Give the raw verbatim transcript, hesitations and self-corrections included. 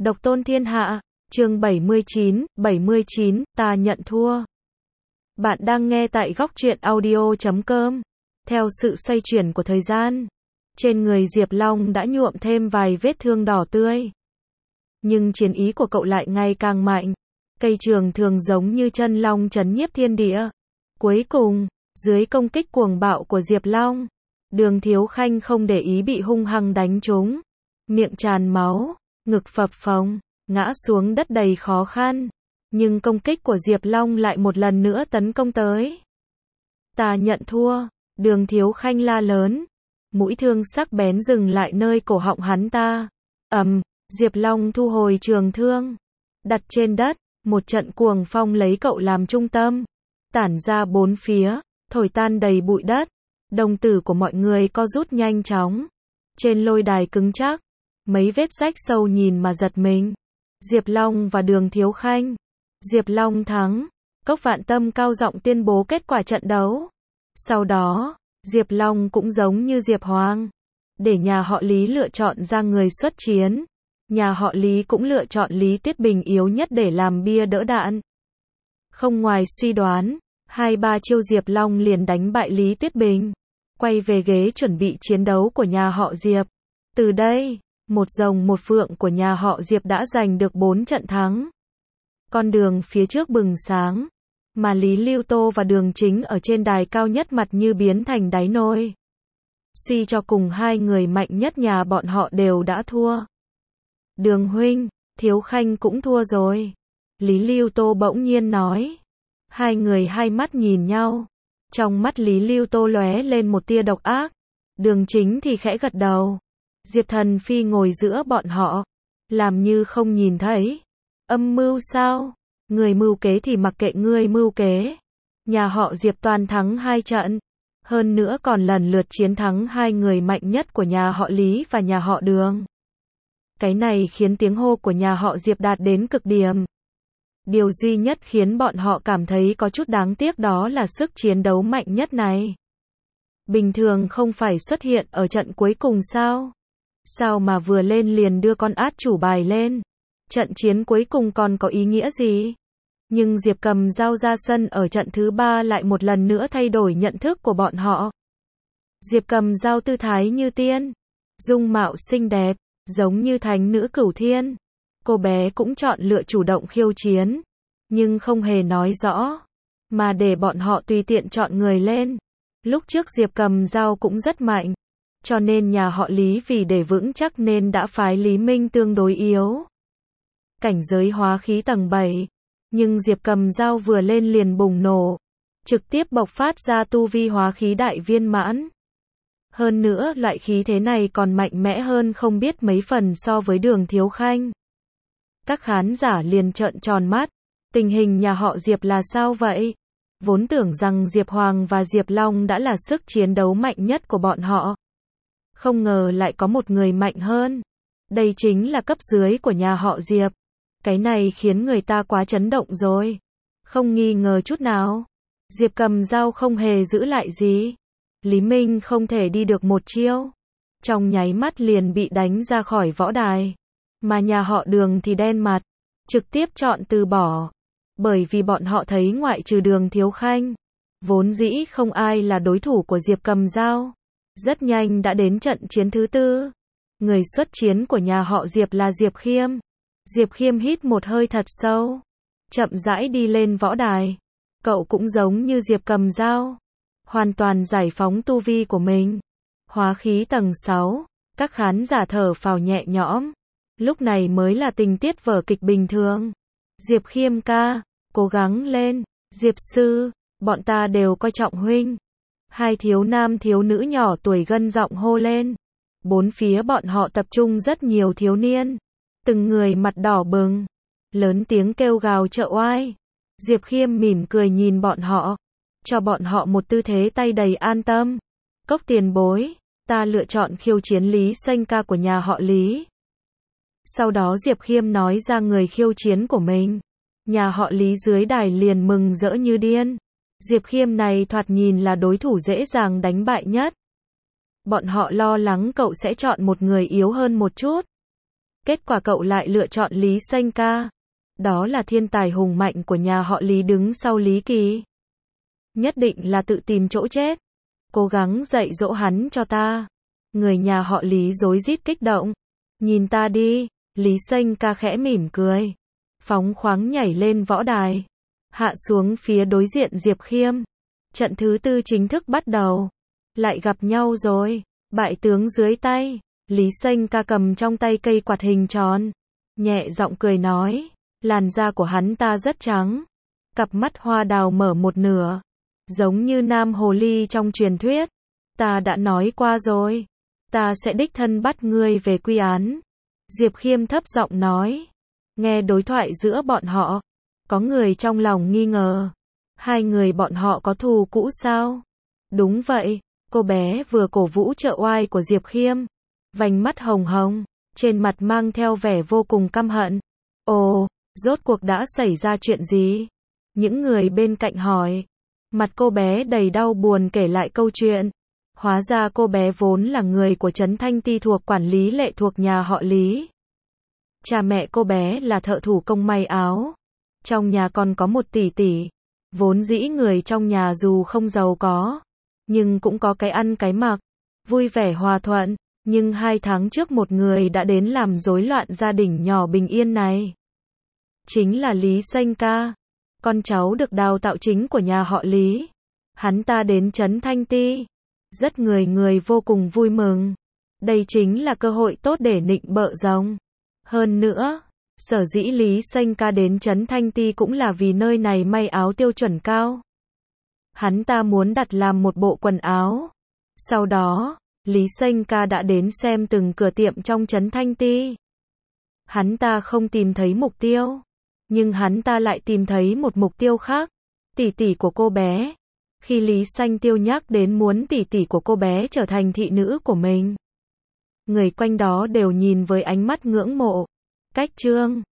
Độc tôn thiên hạ, chương bảy mươi chín, bảy mươi chín, ta nhận thua. Bạn đang nghe tại góc truyện audio chấm com. Theo sự xoay chuyển của thời gian, trên người Diệp Long đã nhuộm thêm vài vết thương đỏ tươi. Nhưng chiến ý của cậu lại ngày càng mạnh. Cây trường thường giống như chân long trấn nhiếp thiên địa. Cuối cùng, dưới công kích cuồng bạo của Diệp Long, Đường Thiếu Khanh không để ý bị hung hăng đánh trúng. Miệng tràn máu, ngực phập phồng, ngã xuống đất đầy khó khăn. Nhưng công kích của Diệp Long lại một lần nữa tấn công tới. Ta nhận thua, Đường Thiếu Khanh la lớn. Mũi thương sắc bén dừng lại nơi cổ họng hắn ta. Ầm, Diệp Long thu hồi trường thương, đặt trên đất, một trận cuồng phong lấy cậu làm trung tâm, tản ra bốn phía, thổi tan đầy bụi đất. Đồng tử của mọi người co rút nhanh chóng. Trên lôi đài cứng chắc, mấy vết rách sâu nhìn mà giật mình. Diệp Long và Đường Thiếu Khanh. Diệp Long thắng. Cốc Vạn Tâm cao giọng tuyên bố kết quả trận đấu. Sau đó, Diệp Long cũng giống như Diệp Hoàng, để nhà họ Lý lựa chọn ra người xuất chiến. Nhà họ Lý cũng lựa chọn Lý Tuyết Bình yếu nhất để làm bia đỡ đạn. Không ngoài suy đoán, hai ba chiêu Diệp Long liền đánh bại Lý Tuyết Bình, quay về ghế chuẩn bị chiến đấu của nhà họ Diệp. Từ đây, một rồng một phượng của nhà họ Diệp đã giành được bốn trận thắng. Con đường phía trước bừng sáng, mà Lý Lưu Tô và Đường Chính ở trên đài cao nhất mặt như biến thành đáy nồi. Suy cho cùng hai người mạnh nhất nhà bọn họ đều đã thua. Đường huynh, Thiếu Khanh cũng thua rồi. Lý Lưu Tô bỗng nhiên nói. Hai người hai mắt nhìn nhau. Trong mắt Lý Lưu Tô lóe lên một tia độc ác. Đường Chính thì khẽ gật đầu. Diệp Thần Phi ngồi giữa bọn họ, làm như không nhìn thấy. Âm mưu sao? Người mưu kế thì mặc kệ ngươi mưu kế. Nhà họ Diệp toàn thắng hai trận. Hơn nữa còn lần lượt chiến thắng hai người mạnh nhất của nhà họ Lý và nhà họ Đường. Cái này khiến tiếng hô của nhà họ Diệp đạt đến cực điểm. Điều duy nhất khiến bọn họ cảm thấy có chút đáng tiếc đó là sức chiến đấu mạnh nhất này. Bình thường không phải xuất hiện ở trận cuối cùng sao? Sao mà vừa lên liền đưa con át chủ bài lên? Trận chiến cuối cùng còn có ý nghĩa gì? Nhưng Diệp Cầm Dao ra sân ở trận thứ ba lại một lần nữa thay đổi nhận thức của bọn họ. Diệp Cầm Dao tư thái như tiên, dung mạo xinh đẹp, giống như thánh nữ cửu thiên. Cô bé cũng chọn lựa chủ động khiêu chiến, nhưng không hề nói rõ, mà để bọn họ tùy tiện chọn người lên. Lúc trước Diệp Cầm Dao cũng rất mạnh, cho nên nhà họ Lý vì để vững chắc nên đã phái Lý Minh tương đối yếu. Cảnh giới hóa khí tầng bảy, nhưng Diệp Cầm Dao vừa lên liền bùng nổ, trực tiếp bộc phát ra tu vi hóa khí đại viên mãn. Hơn nữa loại khí thế này còn mạnh mẽ hơn không biết mấy phần so với Đường Thiếu Khanh. Các khán giả liền trợn tròn mắt, tình hình nhà họ Diệp là sao vậy? Vốn tưởng rằng Diệp Hoàng và Diệp Long đã là sức chiến đấu mạnh nhất của bọn họ. Không ngờ lại có một người mạnh hơn. Đây chính là cấp dưới của nhà họ Diệp. Cái này khiến người ta quá chấn động rồi. Không nghi ngờ chút nào. Diệp Cầm Dao không hề giữ lại gì. Lý Minh không thể đi được một chiêu. Trong nháy mắt liền bị đánh ra khỏi võ đài. Mà nhà họ Đường thì đen mặt. Trực tiếp chọn từ bỏ. Bởi vì bọn họ thấy ngoại trừ Đường Thiếu Khanh, vốn dĩ không ai là đối thủ của Diệp Cầm Dao. Rất nhanh đã đến trận chiến thứ tư. Người xuất chiến của nhà họ Diệp là Diệp Khiêm. Diệp Khiêm hít một hơi thật sâu, chậm rãi đi lên võ đài. Cậu cũng giống như Diệp Cầm Dao, hoàn toàn giải phóng tu vi của mình. Hóa khí tầng sáu, các khán giả thở phào nhẹ nhõm. Lúc này mới là tình tiết vở kịch bình thường. Diệp Khiêm ca, cố gắng lên. Diệp sư, bọn ta đều coi trọng huynh. Hai thiếu nam thiếu nữ nhỏ tuổi gân giọng hô lên. Bốn phía bọn họ tập trung rất nhiều thiếu niên. Từng người mặt đỏ bừng, lớn tiếng kêu gào trợ oai. Diệp Khiêm mỉm cười nhìn bọn họ, cho bọn họ một tư thế tay đầy an tâm. Cốc tiền bối, ta lựa chọn khiêu chiến Lý Xanh ca của nhà họ Lý. Sau đó Diệp Khiêm nói ra người khiêu chiến của mình. Nhà họ Lý dưới đài liền mừng rỡ như điên. Diệp Khiêm này thoạt nhìn là đối thủ dễ dàng đánh bại nhất. Bọn họ lo lắng cậu sẽ chọn một người yếu hơn một chút. Kết quả cậu lại lựa chọn Lý Sanh ca. Đó là thiên tài hùng mạnh của nhà họ Lý đứng sau Lý Kỳ. Nhất định là tự tìm chỗ chết. Cố gắng dạy dỗ hắn cho ta. Người nhà họ Lý rối rít kích động. Nhìn ta đi, Lý Sanh ca khẽ mỉm cười. Phóng khoáng nhảy lên võ đài. Hạ xuống phía đối diện Diệp Khiêm. Trận thứ tư chính thức bắt đầu. Lại gặp nhau rồi. Bại tướng dưới tay. Lý Sanh ca cầm trong tay cây quạt hình tròn. Nhẹ giọng cười nói. Làn da của hắn ta rất trắng. Cặp mắt hoa đào mở một nửa. Giống như nam hồ ly trong truyền thuyết. Ta đã nói qua rồi. Ta sẽ đích thân bắt ngươi về quy án. Diệp Khiêm thấp giọng nói. Nghe đối thoại giữa bọn họ. Có người trong lòng nghi ngờ. Hai người bọn họ có thù cũ sao? Đúng vậy. Cô bé vừa cổ vũ trợ oai của Diệp Khiêm. Vành mắt hồng hồng. Trên mặt mang theo vẻ vô cùng căm hận. Ồ, rốt cuộc đã xảy ra chuyện gì? Những người bên cạnh hỏi. Mặt cô bé đầy đau buồn kể lại câu chuyện. Hóa ra cô bé vốn là người của Trấn Thanh Ti thuộc quản lý lệ thuộc nhà họ Lý. Cha mẹ cô bé là thợ thủ công may áo. Trong nhà còn có một tỷ tỷ. Vốn dĩ người trong nhà dù không giàu có, nhưng cũng có cái ăn cái mặc, vui vẻ hòa thuận. Nhưng hai tháng trước một người đã đến làm rối loạn gia đình nhỏ bình yên này. Chính là Lý Sanh ca. Con cháu được đào tạo chính của nhà họ Lý. Hắn ta đến Trấn Thanh Ti. Rất người người vô cùng vui mừng. Đây chính là cơ hội tốt để nịnh bợ rồng. Hơn nữa, sở dĩ Lý Sanh ca đến Trấn Thanh Ti cũng là vì nơi này may áo tiêu chuẩn cao. Hắn ta muốn đặt làm một bộ quần áo. Sau đó, Lý Sanh ca đã đến xem từng cửa tiệm trong Trấn Thanh Ti. Hắn ta không tìm thấy mục tiêu. Nhưng hắn ta lại tìm thấy một mục tiêu khác. Tỷ tỷ của cô bé. Khi Lý Sanh Tiêu nhắc đến muốn tỷ tỷ của cô bé trở thành thị nữ của mình, người quanh đó đều nhìn với ánh mắt ngưỡng mộ. Cách trương